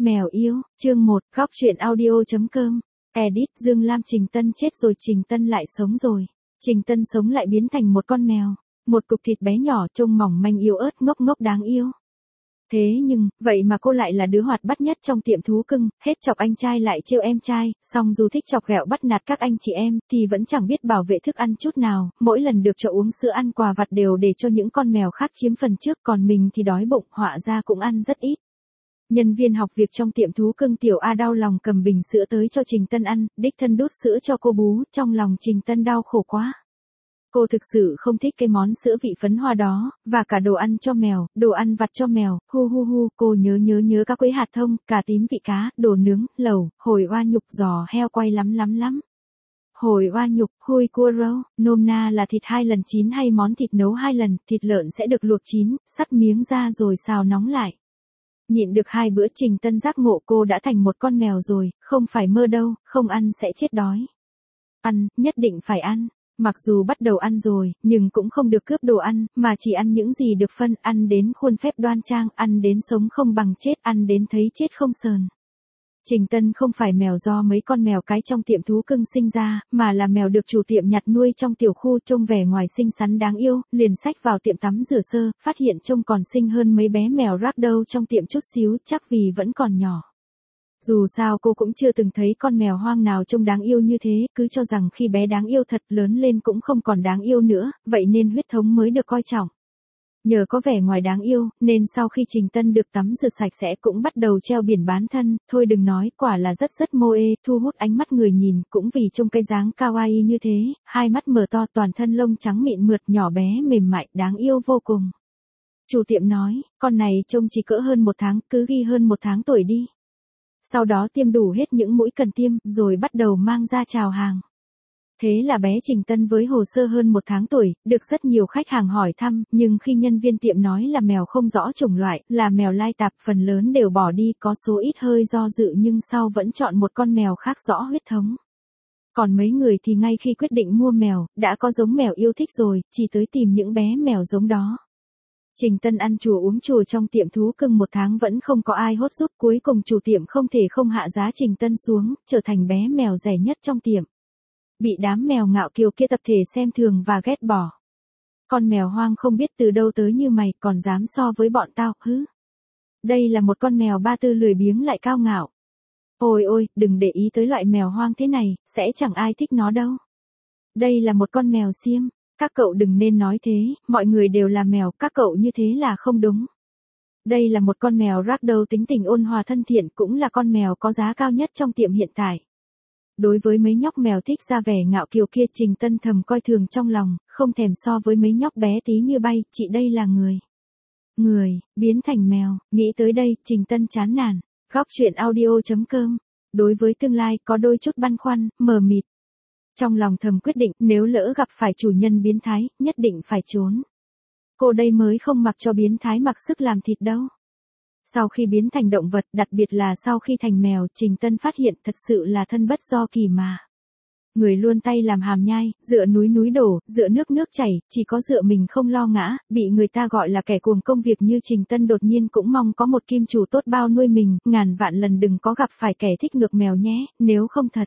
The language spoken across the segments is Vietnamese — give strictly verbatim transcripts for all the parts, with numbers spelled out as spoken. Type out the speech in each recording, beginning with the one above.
Mèo yêu, chương một, góc truyện audio.com. Edit, Dương Lam Trình Tân chết rồi, Trình Tân lại sống rồi. Trình Tân sống lại biến thành một con mèo, một cục thịt bé nhỏ trông mỏng manh yếu ớt ngốc ngốc đáng yêu. Thế nhưng, vậy mà cô lại là đứa hoạt bát nhất trong tiệm thú cưng, hết chọc anh trai lại trêu em trai, song dù thích chọc ghẹo bắt nạt các anh chị em, thì vẫn chẳng biết bảo vệ thức ăn chút nào, mỗi lần được cho uống sữa ăn quà vặt đều để cho những con mèo khác chiếm phần trước, còn mình thì đói bụng, họa ra cũng ăn rất ít. Nhân viên học việc trong tiệm thú cưng Tiểu A đau lòng cầm bình sữa tới cho Trình Tân ăn, đích thân đút sữa cho cô bú, trong lòng Trình Tân đau khổ quá. Cô thực sự không thích cái món sữa vị phấn hoa đó, và cả đồ ăn cho mèo, đồ ăn vặt cho mèo, hu hu hu, cô nhớ nhớ nhớ cá quế hạt thông, cà tím vị cá, đồ nướng, lẩu, hồi oa nhục, giò heo quay lắm lắm lắm. Hồi oa nhục, hui cua râu, nôm na là thịt hai lần chín hay món thịt nấu hai lần, thịt lợn sẽ được luộc chín, sắt miếng ra rồi xào nóng lại. Nhịn được hai bữa Trình Tân giác ngộ cô đã thành một con mèo rồi, không phải mơ đâu, không ăn sẽ chết đói. Ăn, nhất định phải ăn. Mặc dù bắt đầu ăn rồi, nhưng cũng không được cướp đồ ăn, mà chỉ ăn những gì được phân, ăn đến khuôn phép đoan trang, ăn đến sống không bằng chết, ăn đến thấy chết không sờn. Trình Tân không phải mèo do mấy con mèo cái trong tiệm thú cưng sinh ra, mà là mèo được chủ tiệm nhặt nuôi trong tiểu khu, trông vẻ ngoài xinh xắn đáng yêu, liền xách vào tiệm tắm rửa sơ, phát hiện trông còn xinh hơn mấy bé mèo ragdoll trong tiệm chút xíu, chắc vì vẫn còn nhỏ. Dù sao cô cũng chưa từng thấy con mèo hoang nào trông đáng yêu như thế, cứ cho rằng khi bé đáng yêu thật, lớn lên cũng không còn đáng yêu nữa, vậy nên huyết thống mới được coi trọng. Nhờ có vẻ ngoài đáng yêu, nên sau khi Trình Tân được tắm rửa sạch sẽ cũng bắt đầu treo biển bán thân, thôi đừng nói, quả là rất rất moe, thu hút ánh mắt người nhìn, cũng vì trông cái dáng kawaii như thế, hai mắt mở to, toàn thân lông trắng mịn mượt, nhỏ bé mềm mại, đáng yêu vô cùng. Chủ tiệm nói, con này trông chỉ cỡ hơn một tháng, cứ ghi hơn một tháng tuổi đi. Sau đó tiêm đủ hết những mũi cần tiêm, rồi bắt đầu mang ra chào hàng. Thế là bé Trình Tân với hồ sơ hơn một tháng tuổi, được rất nhiều khách hàng hỏi thăm, nhưng khi nhân viên tiệm nói là mèo không rõ chủng loại, là mèo lai tạp, phần lớn đều bỏ đi, có số ít hơi do dự nhưng sau vẫn chọn một con mèo khác rõ huyết thống. Còn mấy người thì ngay khi quyết định mua mèo, đã có giống mèo yêu thích rồi, chỉ tới tìm những bé mèo giống đó. Trình Tân ăn chùa uống chùa trong tiệm thú cưng một tháng vẫn không có ai hốt giúp, cuối cùng chủ tiệm không thể không hạ giá Trình Tân xuống, trở thành bé mèo rẻ nhất trong tiệm. Bị đám mèo ngạo kiều kia tập thể xem thường và ghét bỏ. Con mèo hoang không biết từ đâu tới như mày, còn dám so với bọn tao, hứ. Đây là một con mèo ba tư lười biếng lại cao ngạo. Ôi ôi, đừng để ý tới loại mèo hoang thế này, sẽ chẳng ai thích nó đâu. Đây là một con mèo xiêm. Các cậu đừng nên nói thế, mọi người đều là mèo, các cậu như thế là không đúng. Đây là một con mèo ragdoll tính tình ôn hòa thân thiện, cũng là con mèo có giá cao nhất trong tiệm hiện tại. Đối với mấy nhóc mèo thích ra vẻ ngạo kiều kia, Trình Tân thầm coi thường trong lòng, không thèm so với mấy nhóc bé tí như bay, chị đây là người. Người, biến thành mèo, nghĩ tới đây, Trình Tân chán nản. Góc truyện audio.com. Đối với tương lai có đôi chút băn khoăn, mờ mịt. Trong lòng thầm quyết định, nếu lỡ gặp phải chủ nhân biến thái, nhất định phải trốn. Cô đây mới không mặc cho biến thái mặc sức làm thịt đâu. Sau khi biến thành động vật, đặc biệt là sau khi thành mèo, Trình Tân phát hiện thật sự là thân bất do kỳ mà. Người luôn tay làm hàm nhai, dựa núi núi đổ, dựa nước nước chảy, chỉ có dựa mình không lo ngã, bị người ta gọi là kẻ cuồng công việc như Trình Tân đột nhiên cũng mong có một kim chủ tốt bao nuôi mình, ngàn vạn lần đừng có gặp phải kẻ thích ngược mèo nhé, nếu không thật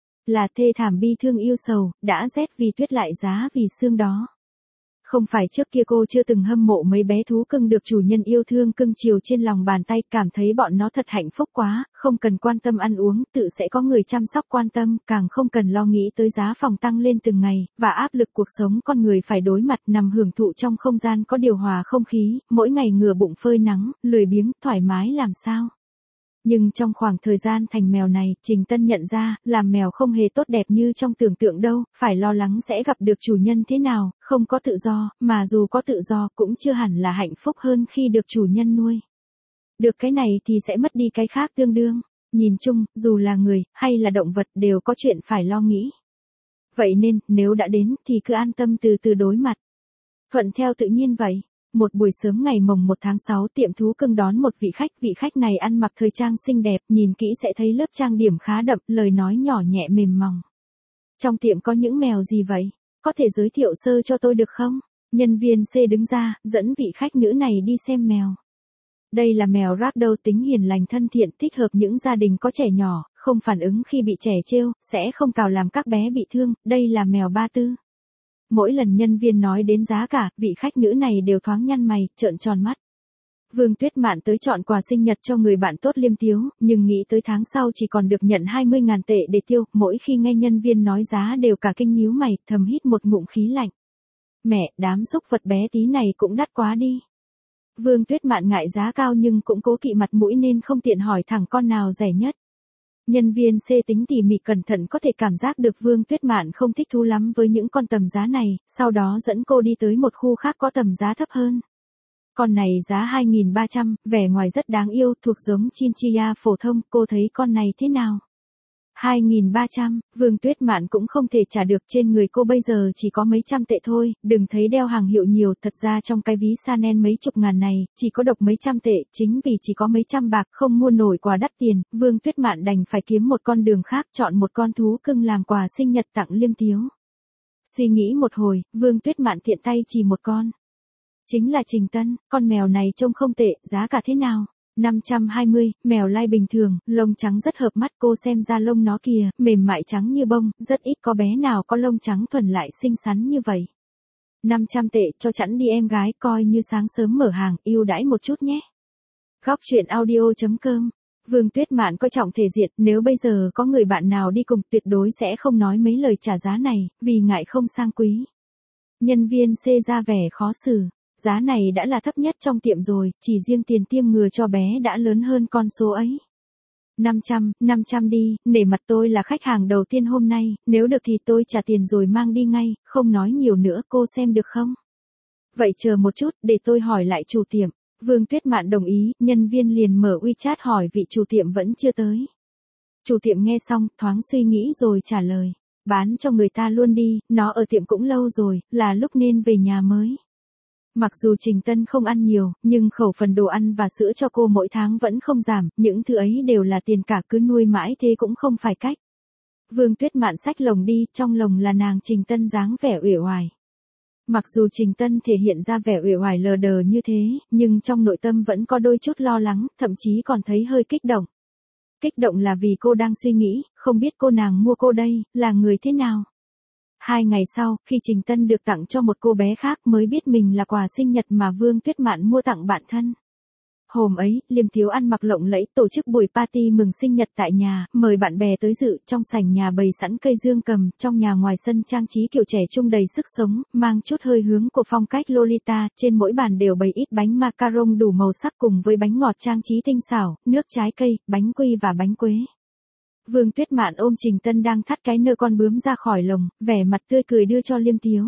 là thê thảm bi thương yêu sầu, đã rét vì tuyết lại giá vì xương đó. Không phải trước kia cô chưa từng hâm mộ mấy bé thú cưng được chủ nhân yêu thương cưng chiều trên lòng bàn tay, cảm thấy bọn nó thật hạnh phúc quá, không cần quan tâm ăn uống, tự sẽ có người chăm sóc quan tâm, càng không cần lo nghĩ tới giá phòng tăng lên từng ngày, và áp lực cuộc sống con người phải đối mặt, nằm hưởng thụ trong không gian có điều hòa không khí, mỗi ngày ngửa bụng phơi nắng, lười biếng, thoải mái làm sao. Nhưng trong khoảng thời gian thành mèo này, Trình Tân nhận ra, làm mèo không hề tốt đẹp như trong tưởng tượng đâu, phải lo lắng sẽ gặp được chủ nhân thế nào, không có tự do, mà dù có tự do cũng chưa hẳn là hạnh phúc hơn khi được chủ nhân nuôi. Được cái này thì sẽ mất đi cái khác tương đương. Nhìn chung, dù là người, hay là động vật đều có chuyện phải lo nghĩ. Vậy nên, nếu đã đến, thì cứ an tâm từ từ đối mặt. Thuận theo tự nhiên vậy. Một buổi sớm ngày mồng một tháng sáu, tiệm thú cưng đón một vị khách, vị khách này ăn mặc thời trang xinh đẹp, nhìn kỹ sẽ thấy lớp trang điểm khá đậm, lời nói nhỏ nhẹ mềm mỏng. Trong tiệm có những mèo gì vậy? Có thể giới thiệu sơ cho tôi được không? Nhân viên C đứng ra, dẫn vị khách nữ này đi xem mèo. Đây là mèo ragdoll tính hiền lành thân thiện, thích hợp những gia đình có trẻ nhỏ, không phản ứng khi bị trẻ trêu, sẽ không cào làm các bé bị thương, đây là mèo ba tư. Mỗi lần nhân viên nói đến giá cả, vị khách nữ này đều thoáng nhăn mày, trợn tròn mắt. Vương Tuyết Mạn tới chọn quà sinh nhật cho người bạn tốt Liêm Tiếu, nhưng nghĩ tới tháng sau chỉ còn được nhận hai mươi ngàn tệ để tiêu, mỗi khi nghe nhân viên nói giá đều cả kinh nhíu mày, thầm hít một ngụm khí lạnh. Mẹ, đám xúc vật bé tí này cũng đắt quá đi. Vương Tuyết Mạn ngại giá cao nhưng cũng cố kỵ mặt mũi nên không tiện hỏi thẳng con nào rẻ nhất. Nhân viên C tính tỉ mỉ cẩn thận có thể cảm giác được Vương Tuyết Mạn không thích thú lắm với những con tầm giá này, sau đó dẫn cô đi tới một khu khác có tầm giá thấp hơn. Con này giá hai nghìn ba trăm, vẻ ngoài rất đáng yêu, thuộc giống Chinchilla phổ thông, cô thấy con này thế nào? hai nghìn ba trăm, Vương Tuyết Mạn cũng không thể trả được, trên người cô bây giờ chỉ có mấy trăm tệ thôi, đừng thấy đeo hàng hiệu nhiều, thật ra trong cái ví Chanel mấy chục ngàn này, chỉ có độc mấy trăm tệ, chính vì chỉ có mấy trăm bạc không mua nổi quà đắt tiền, Vương Tuyết Mạn đành phải kiếm một con đường khác, chọn một con thú cưng làm quà sinh nhật tặng Liêm Tiếu. Suy nghĩ một hồi, Vương Tuyết Mạn tiện tay chỉ một con. Chính là Trình Tân, con mèo này trông không tệ, giá cả thế nào? năm trăm hai mươi, mèo lai bình thường, lông trắng rất hợp mắt, cô xem da lông nó kìa, mềm mại trắng như bông, rất ít có bé nào có lông trắng thuần lại xinh xắn như vậy. năm trăm tệ, cho chẵn đi em gái, coi như sáng sớm mở hàng, ưu đãi một chút nhé. Góc truyện audio.com. Vương Tuyết Mạn coi trọng thể diện, nếu bây giờ có người bạn nào đi cùng tuyệt đối sẽ không nói mấy lời trả giá này, vì ngại không sang quý. Nhân viên C ra vẻ khó xử. Giá này đã là thấp nhất trong tiệm rồi, chỉ riêng tiền tiêm ngừa cho bé đã lớn hơn con số ấy. năm trăm, năm trăm đi, nể mặt tôi là khách hàng đầu tiên hôm nay, nếu được thì tôi trả tiền rồi mang đi ngay, không nói nhiều nữa, cô xem được không? Vậy chờ một chút, để tôi hỏi lại chủ tiệm. Vương Tuyết Mạn đồng ý, nhân viên liền mở WeChat hỏi vị chủ tiệm vẫn chưa tới. Chủ tiệm nghe xong, thoáng suy nghĩ rồi trả lời. Bán cho người ta luôn đi, nó ở tiệm cũng lâu rồi, là lúc nên về nhà mới. Mặc dù Trình Tân không ăn nhiều, nhưng khẩu phần đồ ăn và sữa cho cô mỗi tháng vẫn không giảm, những thứ ấy đều là tiền cả, cứ nuôi mãi thế cũng không phải cách. Vương Tuyết Mạn xách lồng đi, trong lồng là nàng Trình Tân dáng vẻ uể oải. Mặc dù Trình Tân thể hiện ra vẻ uể oải lờ đờ như thế, nhưng trong nội tâm vẫn có đôi chút lo lắng, thậm chí còn thấy hơi kích động. Kích động là vì cô đang suy nghĩ, không biết cô nàng mua cô đây, là người thế nào. Hai ngày sau, khi Trình Tân được tặng cho một cô bé khác mới biết mình là quà sinh nhật mà Vương Tuyết Mạn mua tặng bạn thân. Hôm ấy, Liêm Tiếu ăn mặc lộng lẫy tổ chức buổi party mừng sinh nhật tại nhà, mời bạn bè tới dự, trong sảnh nhà bày sẵn cây dương cầm, trong nhà ngoài sân trang trí kiểu trẻ trung đầy sức sống, mang chút hơi hướng của phong cách Lolita, trên mỗi bàn đều bày ít bánh macaron đủ màu sắc cùng với bánh ngọt trang trí tinh xảo, nước trái cây, bánh quy và bánh quế. Vương Tuyết Mạn ôm Trình Tân đang thắt cái nơ con bướm ra khỏi lồng, vẻ mặt tươi cười đưa cho Liêm Tiếu.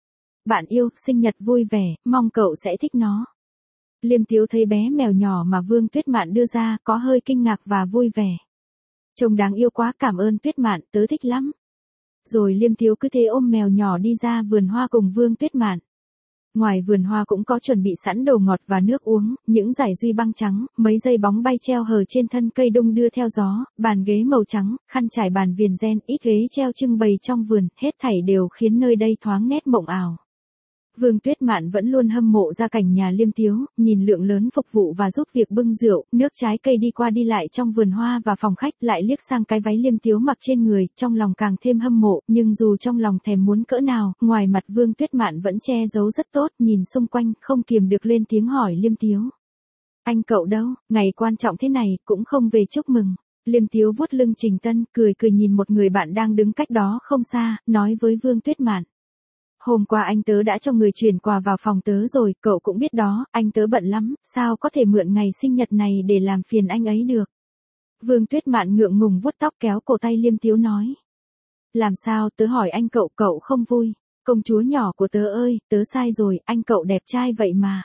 Bạn yêu, sinh nhật vui vẻ, mong cậu sẽ thích nó. Liêm Tiếu thấy bé mèo nhỏ mà Vương Tuyết Mạn đưa ra, có hơi kinh ngạc và vui vẻ. Trông đáng yêu quá, cảm ơn Tuyết Mạn, tớ thích lắm. Rồi Liêm Tiếu cứ thế ôm mèo nhỏ đi ra vườn hoa cùng Vương Tuyết Mạn. Ngoài vườn hoa cũng có chuẩn bị sẵn đồ ngọt và nước uống, những dải duy băng trắng, mấy dây bóng bay treo hờ trên thân cây đung đưa theo gió, bàn ghế màu trắng, khăn trải bàn viền ren, ít ghế treo trưng bày trong vườn, hết thảy đều khiến nơi đây thoáng nét mộng ảo. Vương Tuyết Mạn vẫn luôn hâm mộ gia cảnh nhà Liêm Tiếu, nhìn lượng lớn phục vụ và giúp việc bưng rượu, nước trái cây đi qua đi lại trong vườn hoa và phòng khách, lại liếc sang cái váy Liêm Tiếu mặc trên người, trong lòng càng thêm hâm mộ, nhưng dù trong lòng thèm muốn cỡ nào, ngoài mặt Vương Tuyết Mạn vẫn che giấu rất tốt, nhìn xung quanh, không kiềm được lên tiếng hỏi Liêm Tiếu. Anh cậu đâu, ngày quan trọng thế này, cũng không về chúc mừng. Liêm Tiếu vuốt lưng Trình Tân, cười cười nhìn một người bạn đang đứng cách đó không xa, nói với Vương Tuyết Mạn. Hôm qua anh tớ đã cho người chuyển quà vào phòng tớ rồi, cậu cũng biết đó, anh tớ bận lắm, sao có thể mượn ngày sinh nhật này để làm phiền anh ấy được. Vương Tuyết Mạn ngượng ngùng vuốt tóc kéo cổ tay Liêm Tiếu nói. Làm sao, tớ hỏi anh cậu, cậu không vui. Công chúa nhỏ của tớ ơi, tớ sai rồi, anh cậu đẹp trai vậy mà.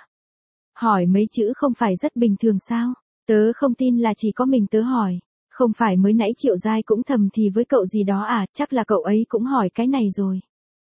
Hỏi mấy chữ không phải rất bình thường sao? Tớ không tin là chỉ có mình tớ hỏi. Không phải mới nãy Triệu Giai cũng thầm thì với cậu gì đó à, chắc là cậu ấy cũng hỏi cái này rồi.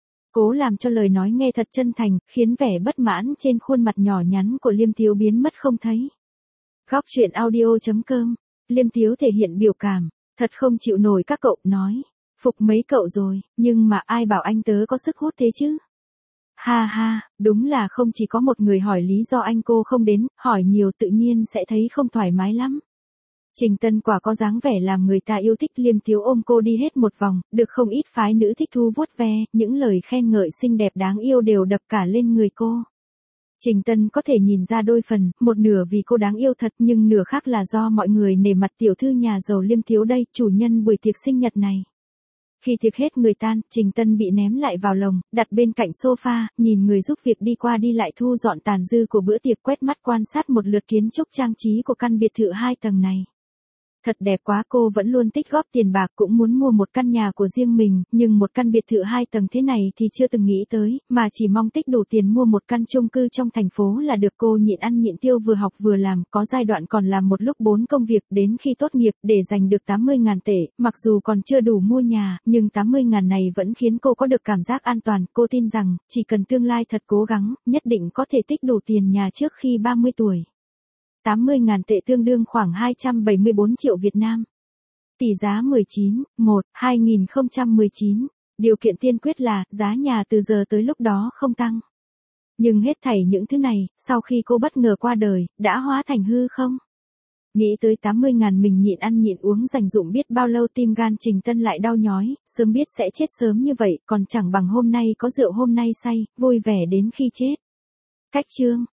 Cố làm cho lời nói nghe thật chân thành, khiến vẻ bất mãn trên khuôn mặt nhỏ nhắn của Liêm Tiếu biến mất không thấy. Góc truyện audio.com. Liêm Tiếu thể hiện biểu cảm, thật không chịu nổi các cậu, nói. Phục mấy cậu rồi, nhưng mà ai bảo anh tớ có sức hút thế chứ? Ha ha, đúng là không chỉ có một người hỏi lý do anh cô không đến, hỏi nhiều tự nhiên sẽ thấy không thoải mái lắm. Trình Tân quả có dáng vẻ làm người ta yêu thích, liêm tiếu ôm cô đi hết một vòng, được không ít phái nữ thích thu vuốt ve, những lời khen ngợi xinh đẹp đáng yêu đều đập cả lên người cô. Trình Tân có thể nhìn ra đôi phần, một nửa vì cô đáng yêu thật nhưng nửa khác là do mọi người nể mặt tiểu thư nhà giàu liêm tiếu đây, chủ nhân buổi tiệc sinh nhật này. Khi tiệc hết người tan, Trình Tân bị ném lại vào lồng, đặt bên cạnh sofa, nhìn người giúp việc đi qua đi lại thu dọn tàn dư của bữa tiệc, quét mắt quan sát một lượt kiến trúc trang trí của căn biệt thự hai tầng này. Thật đẹp quá, cô vẫn luôn tích góp tiền bạc cũng muốn mua một căn nhà của riêng mình, nhưng một căn biệt thự hai tầng thế này thì chưa từng nghĩ tới, mà chỉ mong tích đủ tiền mua một căn chung cư trong thành phố là được. Cô nhịn ăn nhịn tiêu, vừa học vừa làm, có giai đoạn còn làm một lúc bốn công việc, đến khi tốt nghiệp để giành được tám mươi ngàn tệ, mặc dù còn chưa đủ mua nhà, nhưng tám mươi ngàn này vẫn khiến cô có được cảm giác an toàn. Cô tin rằng, chỉ cần tương lai thật cố gắng, nhất định có thể tích đủ tiền nhà trước khi ba mươi tuổi. tám mươi ngàn tệ tương đương khoảng hai trăm bảy mươi bốn triệu Việt Nam. Tỷ giá mười chín, một, hai nghìn không trăm mười chín. Điều kiện tiên quyết là, giá nhà từ giờ tới lúc đó không tăng. Nhưng hết thảy những thứ này, sau khi cô bất ngờ qua đời, đã hóa thành hư không? Nghĩ tới tám mươi ngàn mình nhịn ăn nhịn uống dành dụm biết bao lâu, tim gan Trình Tân lại đau nhói, sớm biết sẽ chết sớm như vậy, còn chẳng bằng hôm nay có rượu hôm nay say, vui vẻ đến khi chết. Cách chương